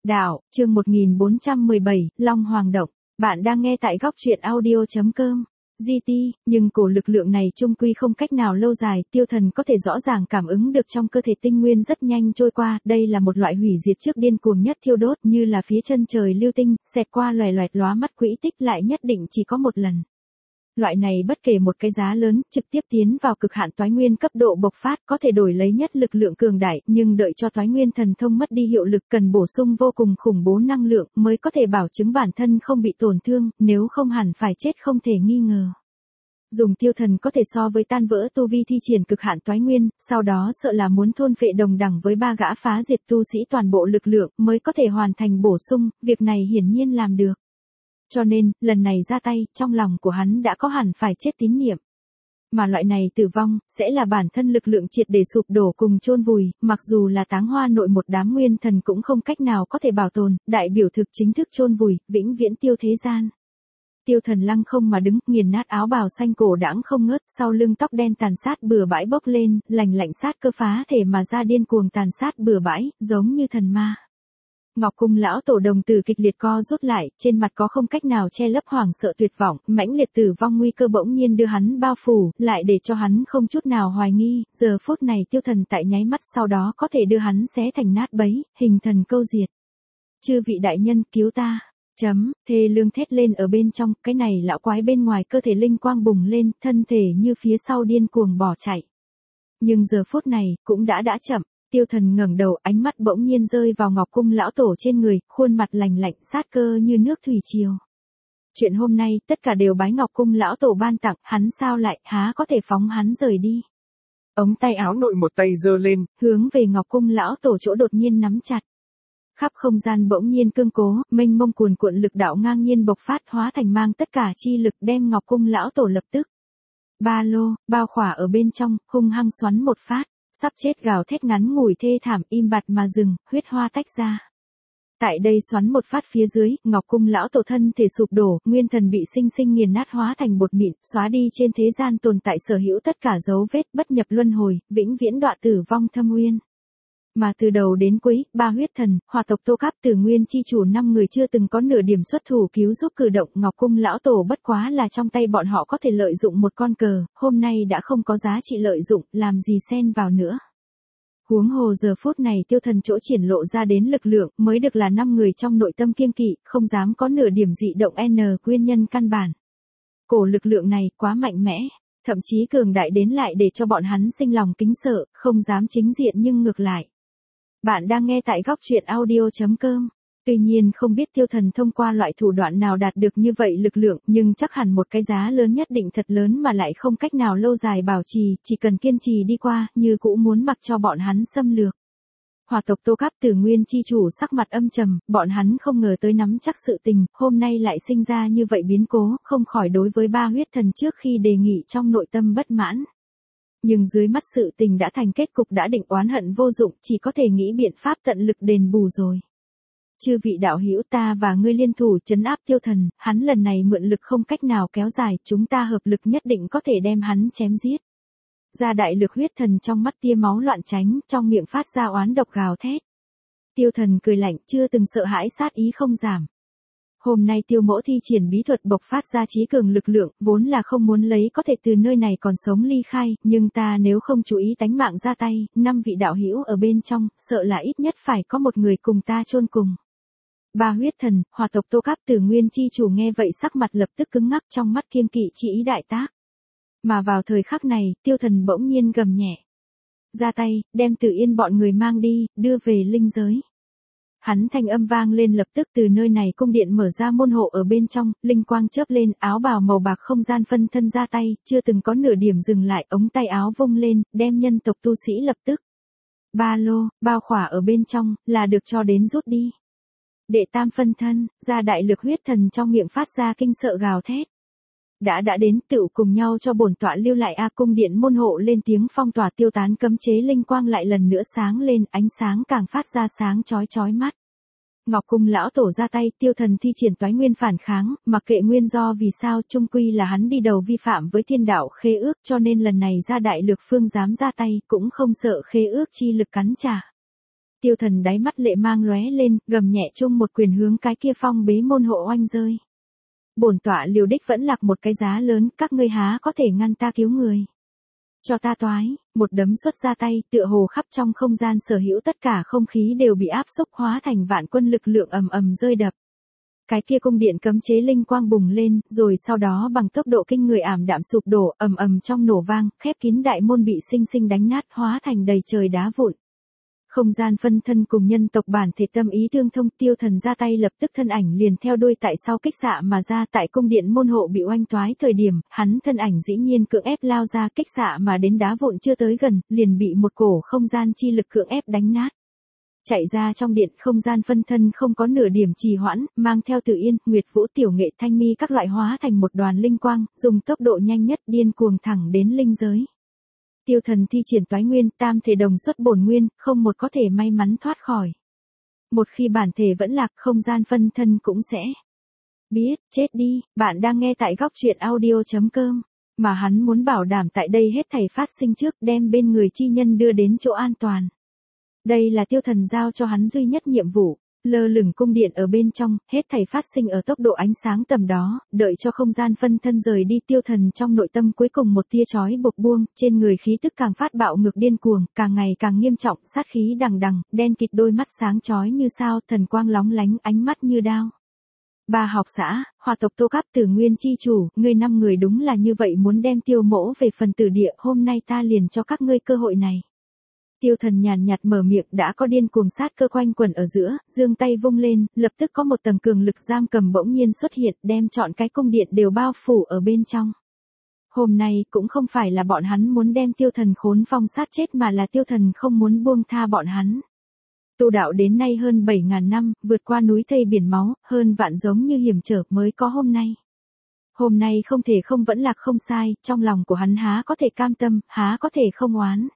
Đạo, chương 1417, Long Hoàng Động. Bạn đang nghe tại góc truyện audio.com. GT, nhưng cổ lực lượng này chung quy không cách nào lâu dài, Tiêu Thần có thể rõ ràng cảm ứng được trong cơ thể tinh nguyên rất nhanh trôi qua, đây là một loại hủy diệt trước điên cuồng nhất thiêu đốt như là phía chân trời lưu tinh, xẹt qua loè loẹt lóa mắt quỹ tích lại nhất định chỉ có một lần. Loại này bất kể một cái giá lớn, trực tiếp tiến vào cực hạn toái nguyên cấp độ bộc phát có thể đổi lấy nhất lực lượng cường đại, nhưng đợi cho toái nguyên thần thông mất đi hiệu lực cần bổ sung vô cùng khủng bố năng lượng mới có thể bảo chứng bản thân không bị tổn thương, nếu không hẳn phải chết không thể nghi ngờ. Dùng Tiêu Thần có thể so với tan vỡ tu vi thi triển cực hạn toái nguyên, sau đó sợ là muốn thôn phệ đồng đẳng với ba gã phá diệt tu sĩ toàn bộ lực lượng mới có thể hoàn thành bổ sung, việc này hiển nhiên làm được. Cho nên, lần này ra tay, trong lòng của hắn đã có hẳn phải chết tín niệm. Mà loại này tử vong, sẽ là bản thân lực lượng triệt để sụp đổ cùng chôn vùi, mặc dù là Táng Hoa nội một đám nguyên thần cũng không cách nào có thể bảo tồn, đại biểu thực chính thức chôn vùi, vĩnh viễn tiêu thế gian. Tiêu Thần lăng không mà đứng, nghiền nát áo bào xanh cổ đãng không ngớt, sau lưng tóc đen tàn sát bừa bãi bốc lên, lạnh sát cơ phá thể mà ra điên cuồng tàn sát bừa bãi, giống như thần ma. Ngọc Cung lão tổ đồng tử kịch liệt co rút lại, trên mặt có không cách nào che lấp hoảng sợ tuyệt vọng, mãnh liệt tử vong nguy cơ bỗng nhiên đưa hắn bao phủ, lại để cho hắn không chút nào hoài nghi, giờ phút này Tiêu Thần tại nháy mắt sau đó có thể đưa hắn xé thành nát bấy, hình thần câu diệt. Chư vị đại nhân cứu ta. Thê lương thét lên ở bên trong, cái này lão quái bên ngoài cơ thể linh quang bùng lên, thân thể như phía sau điên cuồng bỏ chạy. Nhưng giờ phút này, cũng đã chậm. Tiêu Thần ngẩng đầu, ánh mắt bỗng nhiên rơi vào Ngọc Cung lão tổ trên người, khuôn mặt lạnh lạnh, sát cơ như nước thủy triều. Chuyện hôm nay, tất cả đều bái Ngọc Cung lão tổ ban tặng, hắn sao lại, há có thể phóng hắn rời đi. Ống tay áo nội một tay giơ lên, hướng về Ngọc Cung lão tổ chỗ đột nhiên nắm chặt. Khắp không gian bỗng nhiên cương cố, mênh mông cuồn cuộn lực đạo ngang nhiên bộc phát hóa thành mang tất cả chi lực đem Ngọc Cung lão tổ lập tức. Ba lô, bao khỏa ở bên trong, hung hăng xoắn một phát. Sắp chết gào thét ngắn ngủi thê thảm im bặt mà dừng, huyết hoa tách ra. Tại đây xoắn một phát phía dưới, Ngọc Cung lão tổ thân thể sụp đổ, nguyên thần bị sinh sinh nghiền nát hóa thành bột mịn, xóa đi trên thế gian tồn tại sở hữu tất cả dấu vết, bất nhập luân hồi, vĩnh viễn đọa tử vong thâm uyên. Mà từ đầu đến cuối, ba huyết thần, Hỏa tộc Tô Cáp Tử Nguyên chi chủ 5 người chưa từng có nửa điểm xuất thủ cứu giúp cử động, Ngọc Cung lão tổ bất quá là trong tay bọn họ có thể lợi dụng một con cờ, hôm nay đã không có giá trị lợi dụng, làm gì xen vào nữa. Huống hồ giờ phút này Tiêu Thần chỗ triển lộ ra đến lực lượng, mới được là 5 người trong nội tâm kiêng kỵ, không dám có nửa điểm dị động nguyên nhân căn bản. Cổ lực lượng này quá mạnh mẽ, thậm chí cường đại đến lại để cho bọn hắn sinh lòng kính sợ, không dám chính diện nhưng ngược lại. Bạn đang nghe tại góc truyện audio.com. Tuy nhiên không biết Tiêu Thần thông qua loại thủ đoạn nào đạt được như vậy lực lượng, nhưng chắc hẳn một cái giá lớn nhất định thật lớn mà lại không cách nào lâu dài bảo trì, chỉ cần kiên trì đi qua, như cũ muốn mặc cho bọn hắn xâm lược. Hỏa tộc Tô Cáp Tử Nguyên chi chủ sắc mặt âm trầm, bọn hắn không ngờ tới nắm chắc sự tình, hôm nay lại sinh ra như vậy biến cố, không khỏi đối với ba huyết thần trước khi đề nghị trong nội tâm bất mãn. Nhưng dưới mắt sự tình đã thành kết cục đã định, oán hận vô dụng, chỉ có thể nghĩ biện pháp tận lực đền bù rồi. Chư vị đạo hữu, ta và ngươi liên thủ trấn áp Tiêu Thần, hắn lần này mượn lực không cách nào kéo dài, chúng ta hợp lực nhất định có thể đem hắn chém giết. Ra đại lực huyết thần trong mắt tia máu loạn tránh, trong miệng phát ra oán độc gào thét. Tiêu Thần cười lạnh, chưa từng sợ hãi sát ý không giảm. Hôm nay Tiêu mỗ thi triển bí thuật bộc phát ra trí cường lực lượng, vốn là không muốn lấy có thể từ nơi này còn sống ly khai, nhưng ta nếu không chú ý tánh mạng ra tay, 5 vị đạo hữu ở bên trong, sợ là ít nhất phải có một người cùng ta chôn cùng. Ba huyết thần, Hỏa tộc Tô Cáp Tử Nguyên chi chủ nghe vậy sắc mặt lập tức cứng ngắc, trong mắt kiên kỵ chỉ ý đại tác. Mà vào thời khắc này, Tiêu Thần bỗng nhiên gầm nhẹ. Ra tay, đem Tử Yên bọn người mang đi, đưa về linh giới. Hắn thanh âm vang lên lập tức từ nơi này cung điện mở ra môn hộ ở bên trong, linh quang chớp lên, áo bào màu bạc không gian phân thân ra tay, chưa từng có nửa điểm dừng lại, ống tay áo vung lên, đem nhân tộc tu sĩ lập tức. Ba lô, bao khỏa ở bên trong, là được cho đến rút đi. Đệ tam phân thân, ra đại lực huyết thần trong miệng phát ra kinh sợ gào thét. Đã đến, tựu cùng nhau cho bổn tọa lưu lại cung điện môn hộ lên tiếng phong tỏa tiêu tán cấm chế linh quang lại lần nữa sáng lên, ánh sáng càng phát ra sáng chói mắt. Ngọc Cung lão tổ ra tay, Tiêu Thần thi triển toái nguyên phản kháng, mặc kệ nguyên do vì sao, chung quy là hắn đi đầu vi phạm với thiên đạo khế ước, cho nên lần này ra đại lực phương dám ra tay, cũng không sợ khế ước chi lực cắn trả. Tiêu Thần đáy mắt lệ mang lóe lên, gầm nhẹ chung một quyền hướng cái kia phong bế môn hộ oanh rơi. Bổn tọa liều đích vẫn lạc một cái giá lớn, các ngươi há có thể ngăn ta cứu người. Cho ta toái, một đấm xuất ra tay, tựa hồ khắp trong không gian sở hữu tất cả không khí đều bị áp xúc hóa thành vạn quân lực lượng ầm ầm rơi đập. Cái kia cung điện cấm chế linh quang bùng lên, rồi sau đó bằng tốc độ kinh người ảm đạm sụp đổ, ầm ầm trong nổ vang, khép kín đại môn bị sinh sinh đánh nát, hóa thành đầy trời đá vụn. Không gian phân thân cùng nhân tộc bản thể tâm ý tương thông, Tiêu Thần ra tay lập tức thân ảnh liền theo đuôi tại sau kích xạ mà ra, tại cung điện môn hộ bị oanh toái thời điểm, hắn thân ảnh dĩ nhiên cưỡng ép lao ra, kích xạ mà đến đá vụn chưa tới gần, liền bị một cổ không gian chi lực cưỡng ép đánh nát. Chạy ra trong điện, không gian phân thân không có nửa điểm trì hoãn, mang theo Tử Yên, Nguyệt Vũ, Tiểu Nghệ, Thanh Mi các loại hóa thành một đoàn linh quang, dùng tốc độ nhanh nhất điên cuồng thẳng đến linh giới. Tiêu Thần thi triển toái nguyên, tam thể đồng xuất bổn nguyên, không một có thể may mắn thoát khỏi. Một khi bản thể vẫn lạc, không gian phân thân cũng sẽ biết, chết đi. Bạn đang nghe tại góc truyện audio.com, mà hắn muốn bảo đảm tại đây hết thảy phát sinh trước, đem bên người chi nhân đưa đến chỗ an toàn. Đây là Tiêu Thần giao cho hắn duy nhất nhiệm vụ. Lơ lửng cung điện ở bên trong, hết thảy phát sinh ở tốc độ ánh sáng tầm đó, đợi cho không gian phân thân rời đi, Tiêu Thần trong nội tâm cuối cùng một tia chói buộc buông, trên người khí tức càng phát bạo ngược điên cuồng, càng ngày càng nghiêm trọng, sát khí đằng đằng, đen kịt đôi mắt sáng chói như sao, thần quang lóng lánh, ánh mắt như đao. Ba học xã, Hoa tộc Tô Cáp Tử Nguyên chi chủ, ngươi 5 người đúng là như vậy muốn đem Tiêu Mỗ về phần tử địa, hôm nay ta liền cho các ngươi cơ hội này. Tiêu Thần nhàn nhạt mở miệng, đã có điên cuồng sát cơ quanh quẩn ở giữa, giương tay vung lên, lập tức có một tầng cường lực giam cầm bỗng nhiên xuất hiện, đem trọn cái cung điện đều bao phủ ở bên trong. Hôm nay cũng không phải là bọn hắn muốn đem Tiêu Thần khốn phong sát chết, mà là Tiêu Thần không muốn buông tha bọn hắn. Tu đạo đến nay hơn 7.000 năm, vượt qua núi thây biển máu, hơn vạn giống như hiểm trở mới có hôm nay. Hôm nay không thể không vẫn lạc không sai, trong lòng của hắn há có thể cam tâm, há có thể không oán.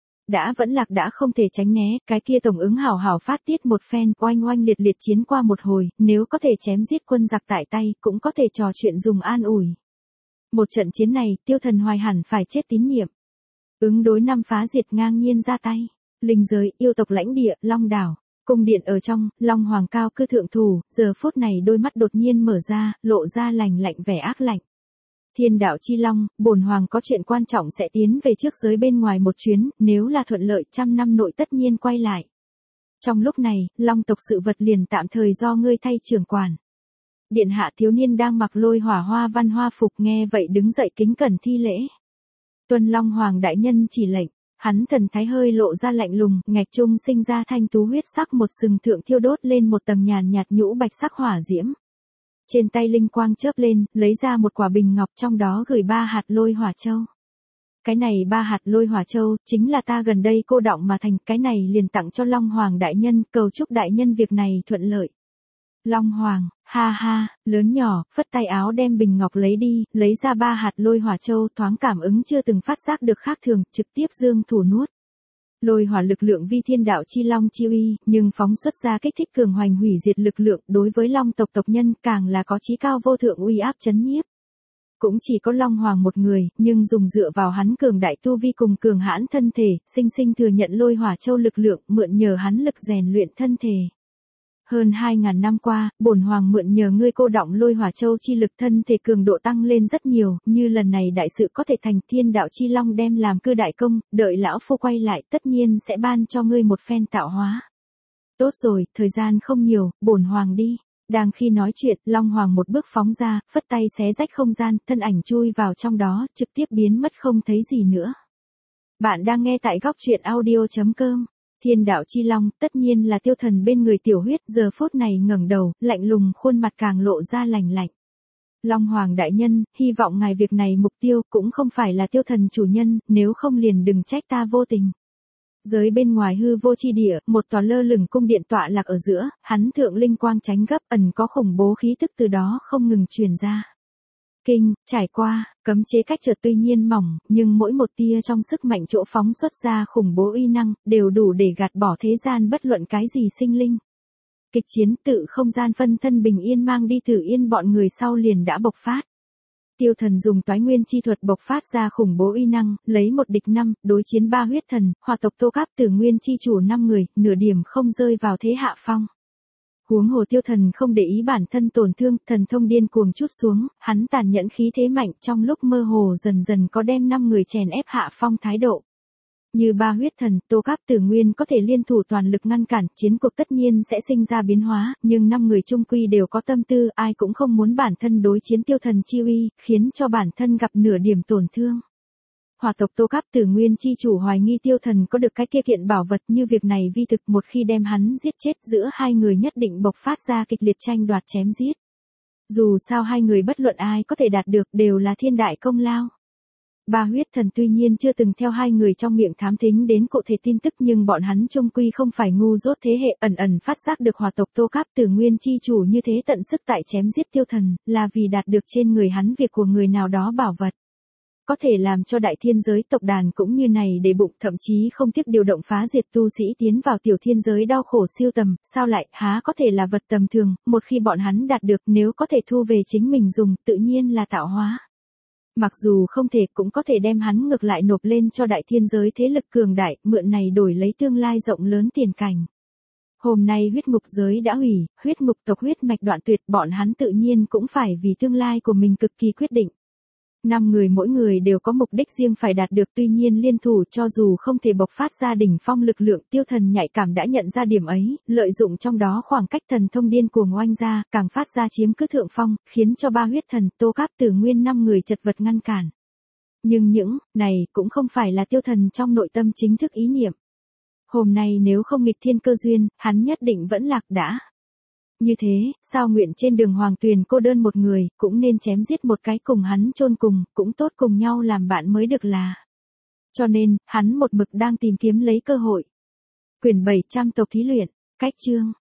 Đã vẫn lạc đã không thể tránh né, cái kia tổng ứng hảo hảo phát tiết một phen, oanh oanh liệt liệt chiến qua một hồi, nếu có thể chém giết quân giặc tại tay, cũng có thể trò chuyện dùng an ủi. Một trận chiến này, Tiêu Thần hoài hẳn phải chết tín nhiệm. Ứng đối năm phá diệt ngang nhiên ra tay. Linh giới, yêu tộc lãnh địa, Long đảo. Cung điện ở trong, Long Hoàng cao cư thượng thủ, giờ phút này đôi mắt đột nhiên mở ra, lộ ra lạnh lạnh vẻ ác lạnh. Thiên đạo chi long, bổn hoàng có chuyện quan trọng sẽ tiến về trước giới bên ngoài một chuyến, nếu là thuận lợi 100 năm nội tất nhiên quay lại. Trong lúc này, long tộc sự vật liền tạm thời do ngươi thay trưởng quản. Điện hạ thiếu niên đang mặc lôi hỏa hoa văn hoa phục nghe vậy đứng dậy kính cẩn thi lễ. Tuân Long Hoàng đại nhân chỉ lệnh, hắn thần thái hơi lộ ra lạnh lùng, ngạch trung sinh ra thanh tú huyết sắc, một sừng thượng thiêu đốt lên một tầng nhàn nhạt nhũ bạch sắc hỏa diễm. Trên tay linh quang chớp lên, lấy ra một quả bình ngọc, trong đó gửi 3 hạt lôi hỏa châu. Cái này 3 hạt lôi hỏa châu, chính là ta gần đây cô đọng mà thành, cái này liền tặng cho Long Hoàng đại nhân, cầu chúc đại nhân việc này thuận lợi. Long Hoàng, ha ha, lớn nhỏ, phất tay áo đem bình ngọc lấy đi, lấy ra 3 hạt lôi hỏa châu, thoáng cảm ứng chưa từng phát giác được khác thường, trực tiếp dương thủ nuốt. Lôi hỏa lực lượng vi thiên đạo chi long chi uy, nhưng phóng xuất ra kích thích cường hoành hủy diệt lực lượng, đối với long tộc tộc nhân càng là có chí cao vô thượng uy áp chấn nhiếp. Cũng chỉ có Long Hoàng một người, nhưng dùng dựa vào hắn cường đại tu vi cùng cường hãn thân thể, sinh sinh thừa nhận lôi hỏa châu lực lượng, mượn nhờ hắn lực rèn luyện thân thể. Hơn 2.000 năm qua, bổn hoàng mượn nhờ ngươi cô đọng lôi hỏa châu chi lực, thân thể cường độ tăng lên rất nhiều, như lần này đại sự có thể thành, thiên đạo chi long đem làm cư đại công, đợi lão phu quay lại tất nhiên sẽ ban cho ngươi một phen tạo hóa. Tốt rồi, thời gian không nhiều, bổn hoàng đi. Đang khi nói chuyện, Long Hoàng một bước phóng ra, phất tay xé rách không gian, thân ảnh chui vào trong đó, trực tiếp biến mất không thấy gì nữa. Bạn đang nghe tại góc truyện audio.com. Thiên đạo chi long, tất nhiên là Tiêu Thần bên người tiểu huyết, giờ phút này ngẩng đầu, lạnh lùng, khuôn mặt càng lộ ra lạnh lạnh. Long Hoàng đại nhân, hy vọng ngài việc này mục tiêu cũng không phải là Tiêu Thần chủ nhân, nếu không liền đừng trách ta vô tình. Giới bên ngoài hư vô chi địa, một tòa lơ lửng cung điện tọa lạc ở giữa, hắn thượng linh quang chánh gấp, ẩn có khủng bố khí tức từ đó không ngừng truyền ra. Kinh, trải qua, cấm chế cách trở tuy nhiên mỏng, nhưng mỗi một tia trong sức mạnh chỗ phóng xuất ra khủng bố uy năng, đều đủ để gạt bỏ thế gian bất luận cái gì sinh linh. Kịch chiến tự không gian phân thân bình yên mang đi Tử Yên bọn người sau liền đã bộc phát. Tiêu Thần dùng Toái Nguyên chi thuật bộc phát ra khủng bố uy năng, lấy một địch năm, đối chiến 3 huyết thần, hỏa tộc Tô Cáp Tử Nguyên chi chủ 5 người, nửa điểm không rơi vào thế hạ phong. Huống hồ Tiêu Thần không để ý bản thân tổn thương, thần thông điên cuồng trút xuống, hắn tàn nhẫn khí thế mạnh, trong lúc mơ hồ dần dần có đem 5 người chèn ép hạ phong thái độ. Như 3 huyết thần, Tô Cáp Tử Nguyên có thể liên thủ toàn lực ngăn cản, chiến cuộc tất nhiên sẽ sinh ra biến hóa, nhưng 5 người chung quy đều có tâm tư, ai cũng không muốn bản thân đối chiến Tiêu Thần chi uy, khiến cho bản thân gặp nửa điểm tổn thương. Hỏa tộc Tô Cáp Tử Nguyên chi chủ hoài nghi Tiêu Thần có được cái kia kiện bảo vật, như việc này vi thực, một khi đem hắn giết chết, giữa hai người nhất định bộc phát ra kịch liệt tranh đoạt chém giết. Dù sao hai người bất luận ai có thể đạt được đều là thiên đại công lao. 3 huyết thần tuy nhiên chưa từng theo hai người trong miệng thám thính đến cụ thể tin tức, nhưng bọn hắn chung quy không phải ngu dốt thế hệ, ẩn ẩn phát giác được hỏa tộc Tô Cáp Tử Nguyên chi chủ như thế tận sức tại chém giết Tiêu Thần, là vì đạt được trên người hắn việc của người nào đó bảo vật. Có thể làm cho đại thiên giới tộc đàn cũng như này để bụng, thậm chí không tiếc điều động phá diệt tu sĩ tiến vào tiểu thiên giới đau khổ siêu tầm, sao lại há có thể là vật tầm thường, một khi bọn hắn đạt được, nếu có thể thu về chính mình dùng, tự nhiên là tạo hóa. Mặc dù không thể, cũng có thể đem hắn ngược lại nộp lên cho đại thiên giới thế lực cường đại, mượn này đổi lấy tương lai rộng lớn tiền cảnh. Hôm nay huyết ngục giới đã hủy, huyết ngục tộc huyết mạch đoạn tuyệt, bọn hắn tự nhiên cũng phải vì tương lai của mình cực kỳ quyết định. 5 người mỗi người đều có mục đích riêng phải đạt được, tuy nhiên liên thủ cho dù không thể bộc phát ra đỉnh phong lực lượng, Tiêu Thần nhạy cảm đã nhận ra điểm ấy, lợi dụng trong đó khoảng cách thần thông điên cuồng oanh ra, càng phát ra chiếm cứ thượng phong, khiến cho 3 huyết thần, Tô Cáp Tử Nguyên 5 người chật vật ngăn cản. Nhưng những này cũng không phải là Tiêu Thần trong nội tâm chính thức ý niệm. Hôm nay nếu không nghịch thiên cơ duyên, hắn nhất định vẫn lạc đã. Như thế, sao nguyện trên đường hoàng tuyền cô đơn một người, cũng nên chém giết một cái cùng hắn chôn cùng, cũng tốt cùng nhau làm bạn mới được là. Cho nên, hắn một mực đang tìm kiếm lấy cơ hội. Quyển 700 tộc thí luyện, cách chương.